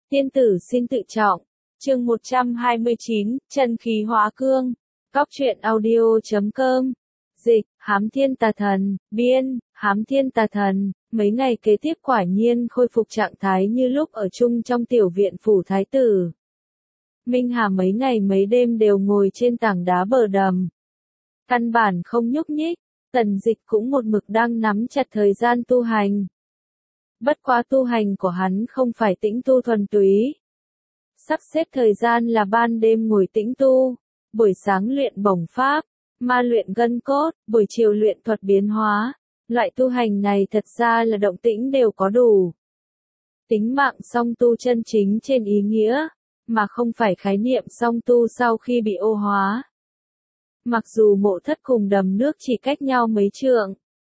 Tiên tử xin tự trọng. Chương 129, chân khí hóa cương. Cóc truyện audio.com. Dịch, Hám Thiên Tà Thần, biên, Hám Thiên Tà Thần. Mấy ngày kế tiếp quả nhiên khôi phục trạng thái như lúc ở chung trong tiểu viện phủ thái tử. Minh Hà mấy ngày mấy đêm đều ngồi trên tảng đá bờ đầm. Căn bản không nhúc nhích, Tần Dịch cũng một mực đang nắm chặt thời gian tu hành. Bất quá tu hành của hắn không phải tĩnh tu thuần túy. Sắp xếp thời gian là ban đêm ngồi tĩnh tu, buổi sáng luyện bổng pháp, ma luyện gân cốt, buổi chiều luyện thuật biến hóa. Loại tu hành này thật ra là động tĩnh đều có đủ. Tính mạng song tu chân chính trên ý nghĩa, mà không phải khái niệm song tu sau khi bị ô hóa. Mặc dù mộ thất cùng đầm nước chỉ cách nhau mấy trượng,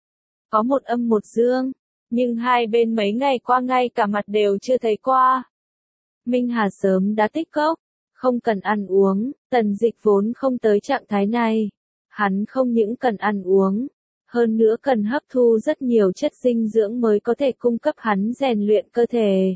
có một âm một dương, nhưng hai bên mấy ngày qua ngay cả mặt đều chưa thấy qua. Minh Hà sớm đã tích cốc, không cần ăn uống, Tần Dịch vốn không tới trạng thái này. Hắn không những cần ăn uống, hơn nữa cần hấp thu rất nhiều chất dinh dưỡng mới có thể cung cấp hắn rèn luyện cơ thể.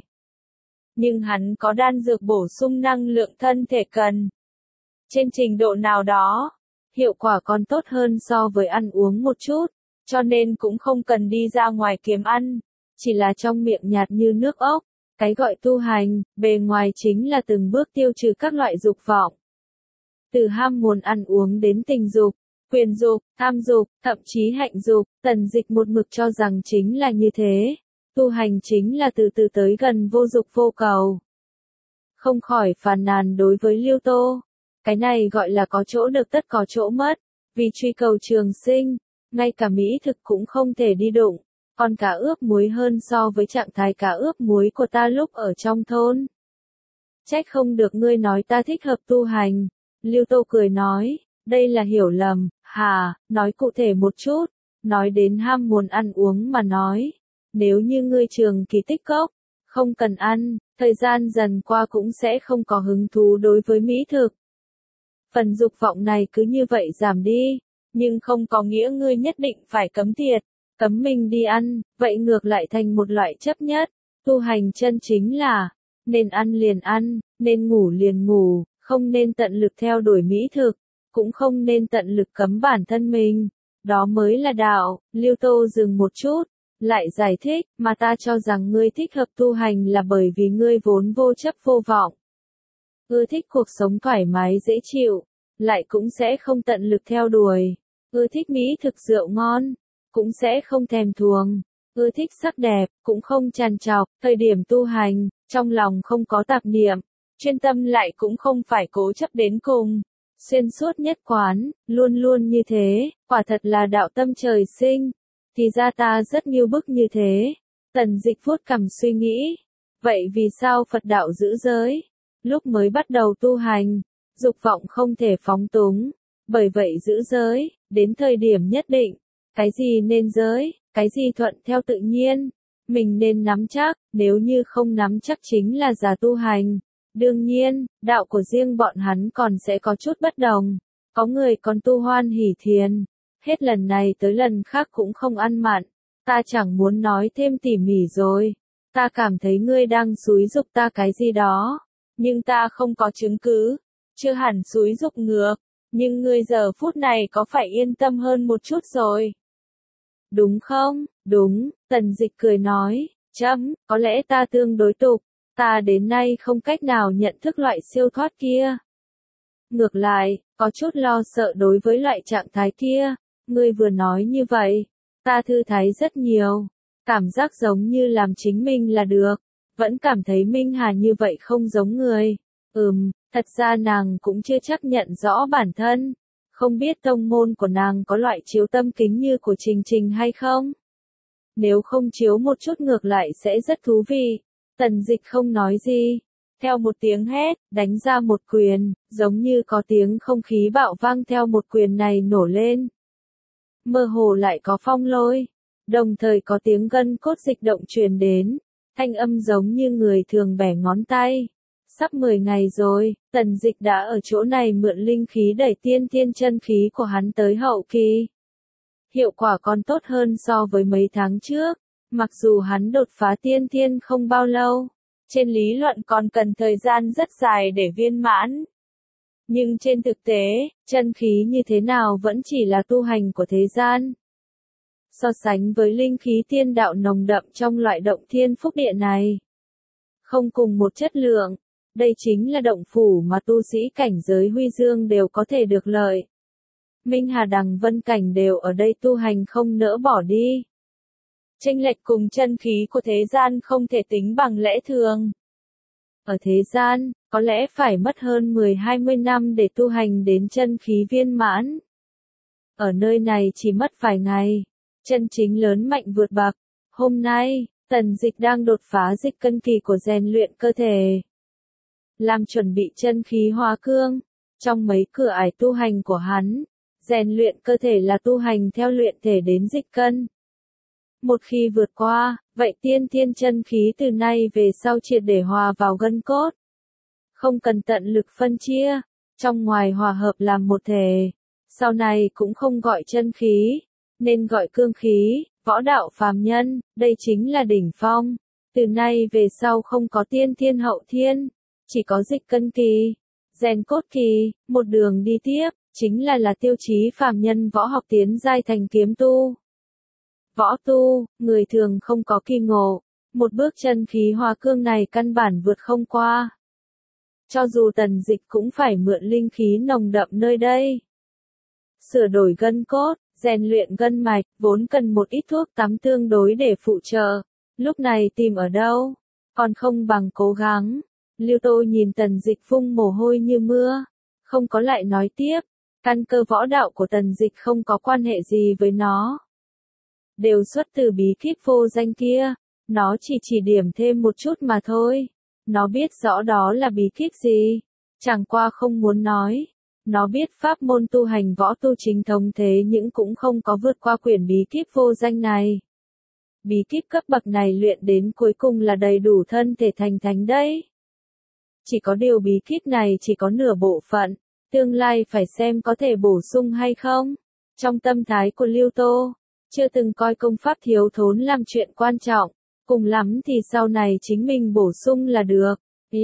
Nhưng hắn có đan dược bổ sung năng lượng thân thể cần. Trên trình độ nào đó, hiệu quả còn tốt hơn so với ăn uống một chút, cho nên cũng không cần đi ra ngoài kiếm ăn, chỉ là trong miệng nhạt như nước ốc. Cái gọi tu hành, bề ngoài chính là từng bước tiêu trừ các loại dục vọng. Từ ham muốn ăn uống đến tình dục, quyền dục, tham dục, thậm chí hạnh dục, Tần Dịch một mực cho rằng chính là như thế. Tu hành chính là từ từ tới gần vô dục vô cầu. Không khỏi phàn nàn đối với Liêu Tô. Cái này gọi là có chỗ được tất có chỗ mất. Vì truy cầu trường sinh, ngay cả mỹ thực cũng không thể đi đụng. Còn cá ướp muối hơn so với trạng thái cá ướp muối của ta lúc ở trong thôn. Trách không được ngươi nói ta thích hợp tu hành. Liêu Tô cười nói, đây là hiểu lầm, nói cụ thể một chút. Nói đến ham muốn ăn uống mà nói. Nếu như ngươi trường kỳ tích cốc, không cần ăn, thời gian dần qua cũng sẽ không có hứng thú đối với mỹ thực. Phần dục vọng này cứ như vậy giảm đi, nhưng không có nghĩa ngươi nhất định phải cấm tiệt. Cấm mình đi ăn, vậy ngược lại thành một loại chấp nhất. Tu hành chân chính là, nên ăn liền ăn, nên ngủ liền ngủ, không nên tận lực theo đuổi mỹ thực, cũng không nên tận lực cấm bản thân mình. Đó mới là đạo. Liêu Tô dừng một chút, lại giải thích, mà ta cho rằng ngươi thích hợp tu hành là bởi vì ngươi vốn vô chấp vô vọng. Ưa thích cuộc sống thoải mái dễ chịu, lại cũng sẽ không tận lực theo đuổi. Ưa thích mỹ thực rượu ngon, cũng sẽ không thèm thuồng. Ưa thích sắc đẹp, cũng không trằn trọc. Thời điểm tu hành, trong lòng không có tạp niệm, chuyên tâm lại cũng không phải cố chấp đến cùng. Xuyên suốt nhất quán, luôn luôn như thế, quả thật là đạo tâm trời sinh. Thì ra ta rất nghiêu bức như thế. Tần Dịch vuốt cằm suy nghĩ. Vậy vì sao Phật đạo giữ giới? Lúc mới bắt đầu tu hành, dục vọng không thể phóng túng. Bởi vậy giữ giới, đến thời điểm nhất định. Cái gì nên giới, cái gì thuận theo tự nhiên. Mình nên nắm chắc, nếu như không nắm chắc chính là giả tu hành. Đương nhiên, đạo của riêng bọn hắn còn sẽ có chút bất đồng. Có người còn tu hoan hỷ thiền. Hết lần này tới lần khác cũng không ăn mặn. Ta chẳng muốn nói thêm tỉ mỉ rồi. Ta cảm thấy ngươi đang xúi giục ta cái gì đó. Nhưng ta không có chứng cứ. Chưa hẳn xúi giục ngược. Nhưng ngươi giờ phút này có phải yên tâm hơn một chút rồi? Đúng không? Đúng, Tần Dịch cười nói. Có lẽ ta tương đối tục. Ta đến nay không cách nào nhận thức loại siêu thoát kia. Ngược lại, có chút lo sợ đối với loại trạng thái kia. Ngươi vừa nói như vậy, ta thư thái rất nhiều. Cảm giác giống như làm chính mình là được. Vẫn cảm thấy Minh Hà như vậy không giống người. Thật ra nàng cũng chưa chắc nhận rõ bản thân. Không biết tông môn của nàng có loại chiếu tâm kính như của Trình Trình hay không? Nếu không chiếu một chút ngược lại sẽ rất thú vị. Tần Dịch không nói gì. Theo một tiếng hét, đánh ra một quyền, giống như có tiếng không khí bạo vang theo một quyền này nổ lên. Mơ hồ lại có phong lôi, đồng thời có tiếng gân cốt dịch động truyền đến, thanh âm giống như người thường bẻ ngón tay. Sắp 10 ngày rồi, Tần Dịch đã ở chỗ này mượn linh khí đẩy tiên thiên chân khí của hắn tới hậu kỳ. Hiệu quả còn tốt hơn so với mấy tháng trước, mặc dù hắn đột phá tiên thiên không bao lâu. Trên lý luận còn cần thời gian rất dài để viên mãn. Nhưng trên thực tế, chân khí như thế nào vẫn chỉ là tu hành của thế gian. So sánh với linh khí tiên đạo nồng đậm trong loại động thiên phúc địa này, không cùng một chất lượng, đây chính là động phủ mà tu sĩ cảnh giới huy dương đều có thể được lợi. Minh Hà Đằng Vân Cảnh đều ở đây tu hành không nỡ bỏ đi. Chênh lệch cùng chân khí của thế gian không thể tính bằng lẽ thường. Ở thế gian, có lẽ phải mất hơn 10-20 năm để tu hành đến chân khí viên mãn. Ở nơi này chỉ mất vài ngày, chân chính lớn mạnh vượt bậc. Hôm nay, Tần Dịch đang đột phá dịch cân kỳ của rèn luyện cơ thể, làm chuẩn bị chân khí hóa cương. Trong mấy cửa ải tu hành của hắn, rèn luyện cơ thể là tu hành theo luyện thể đến dịch cân. Một khi vượt qua, vậy tiên thiên chân khí từ nay về sau triệt để hòa vào gân cốt. Không cần tận lực phân chia, trong ngoài hòa hợp làm một thể. Sau này cũng không gọi chân khí, nên gọi cương khí. Võ đạo phàm nhân, đây chính là đỉnh phong. Từ nay về sau không có tiên thiên hậu thiên, chỉ có dịch cân kỳ, rèn cốt kỳ, một đường đi tiếp, chính là tiêu chí phàm nhân võ học tiến giai thành kiếm tu. Võ tu, người thường không có kỳ ngộ, một bước chân khí hóa cương này căn bản vượt không qua. Cho dù Tần Dịch cũng phải mượn linh khí nồng đậm nơi đây. Sửa đổi gân cốt, rèn luyện gân mạch, vốn cần một ít thuốc tắm tương đối để phụ trợ. Lúc này tìm ở đâu? Còn không bằng cố gắng. Lưu Tô nhìn Tần Dịch vung mồ hôi như mưa. Không có lại nói tiếp. Căn cơ võ đạo của Tần Dịch không có quan hệ gì với nó. Đều xuất từ bí kíp vô danh kia. Nó chỉ điểm thêm một chút mà thôi. Nó biết rõ đó là bí kíp gì. Chẳng qua không muốn nói. Nó biết pháp môn tu hành võ tu chính thống thế nhưng cũng không có vượt qua quyển bí kíp vô danh này. Bí kíp cấp bậc này luyện đến cuối cùng là đầy đủ thân thể thành thánh đấy. Chỉ có điều bí kíp này chỉ có nửa bộ phận, tương lai phải xem có thể bổ sung hay không. Trong tâm thái của Lưu Tô, chưa từng coi công pháp thiếu thốn làm chuyện quan trọng, cùng lắm thì sau này chính mình bổ sung là được.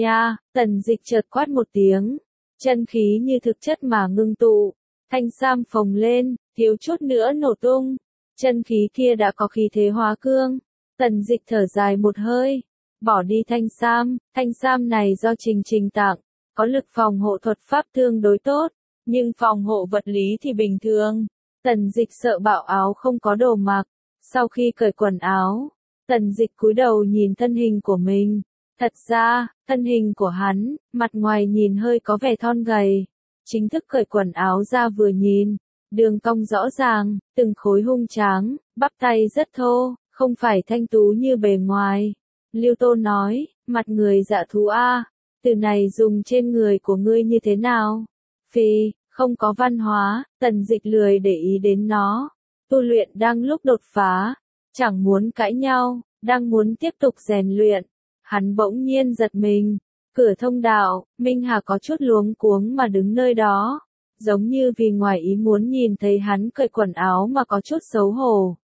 Tần Dịch chợt quát một tiếng. Chân khí như thực chất mà ngưng tụ, thanh sam phồng lên, thiếu chút nữa nổ tung. Chân khí kia đã có khí thế hóa cương. Tần Dịch thở dài một hơi, bỏ đi thanh sam này do Trình tặng, có lực phòng hộ thuật pháp tương đối tốt, nhưng phòng hộ vật lý thì bình thường. Tần Dịch sợ bạo áo không có đồ mặc. Sau khi cởi quần áo, Tần Dịch cúi đầu nhìn thân hình của mình. Thật ra, thân hình của hắn, mặt ngoài nhìn hơi có vẻ thon gầy. Chính thức cởi quần áo ra vừa nhìn, đường cong rõ ràng, từng khối hung tráng, bắp tay rất thô, không phải thanh tú như bề ngoài. Lưu Tô nói, mặt người dạ thú a, từ này dùng trên người của ngươi như thế nào? Phi, không có văn hóa. Tần Dịch lười để ý đến nó. Tu luyện đang lúc đột phá, chẳng muốn cãi nhau, đang muốn tiếp tục rèn luyện. Hắn bỗng nhiên giật mình, cửa thông đạo, Minh Hà có chút luống cuống mà đứng nơi đó, giống như vì ngoài ý muốn nhìn thấy hắn cởi quần áo mà có chút xấu hổ.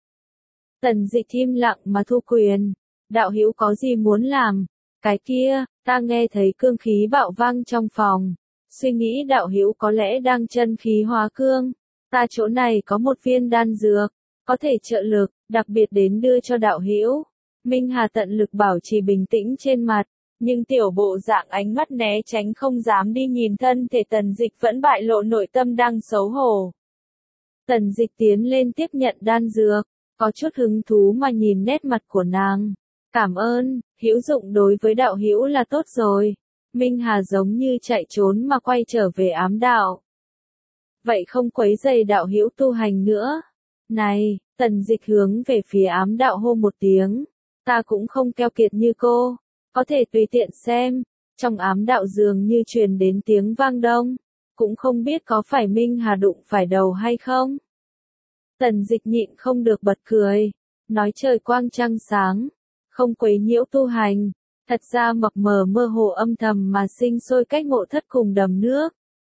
Tần Dịch im lặng mà thu quyền, đạo hữu có gì muốn làm? Cái kia, ta nghe thấy cương khí bạo vang trong phòng, suy nghĩ đạo hữu có lẽ đang chân khí hóa cương, ta chỗ này có một viên đan dược, có thể trợ lực, đặc biệt đến đưa cho đạo hữu. Minh Hà tận lực bảo trì bình tĩnh trên mặt, nhưng tiểu bộ dạng ánh mắt né tránh không dám đi nhìn thân thể Tần Dịch vẫn bại lộ nội tâm đang xấu hổ. Tần Dịch tiến lên tiếp nhận đan dược, có chút hứng thú mà nhìn nét mặt của nàng. Cảm ơn, hữu dụng đối với đạo hữu là tốt rồi. Minh Hà giống như chạy trốn mà quay trở về ám đạo. Vậy không quấy rầy đạo hữu tu hành nữa. Này, Tần Dịch hướng về phía ám đạo hô một tiếng. Ta cũng không keo kiệt như cô, có thể tùy tiện xem. Trong ám đạo dường như truyền đến tiếng vang đông, cũng không biết có phải Minh Hà đụng phải đầu hay không. Tần Dịch nhịn không được bật cười, nói trời quang trăng sáng, không quấy nhiễu tu hành, thật ra mập mờ mơ hồ âm thầm mà sinh sôi cách ngộ thất cùng đầm nước.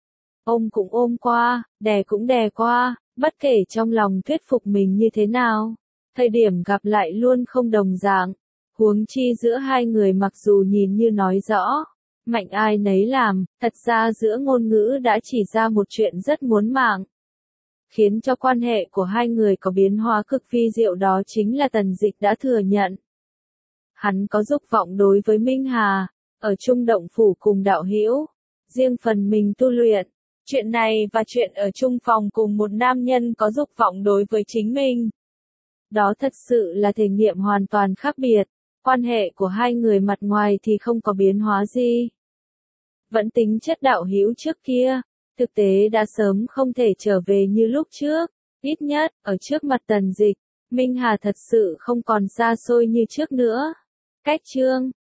Ôm cũng ôm qua, đè cũng đè qua, bất kể trong lòng thuyết phục mình như thế nào. Thời điểm gặp lại luôn không đồng dạng. Huống chi giữa hai người mặc dù nhìn như nói rõ, mạnh ai nấy làm, thật ra giữa ngôn ngữ đã chỉ ra một chuyện rất muốn mạng. Khiến cho quan hệ của hai người có biến hóa cực vi diệu, đó chính là Tần Dịch đã thừa nhận. Hắn có dục vọng đối với Minh Hà, ở chung động phủ cùng đạo hữu, riêng phần mình tu luyện. Chuyện này và chuyện ở chung phòng cùng một nam nhân có dục vọng đối với chính mình. Đó thật sự là thể nghiệm hoàn toàn khác biệt. Quan hệ của hai người mặt ngoài thì không có biến hóa gì. Vẫn tính chất đạo hữu trước kia, thực tế đã sớm không thể trở về như lúc trước. Ít nhất, ở trước mặt Tần Dịch, Minh Hà thật sự không còn xa xôi như trước nữa. Cách chương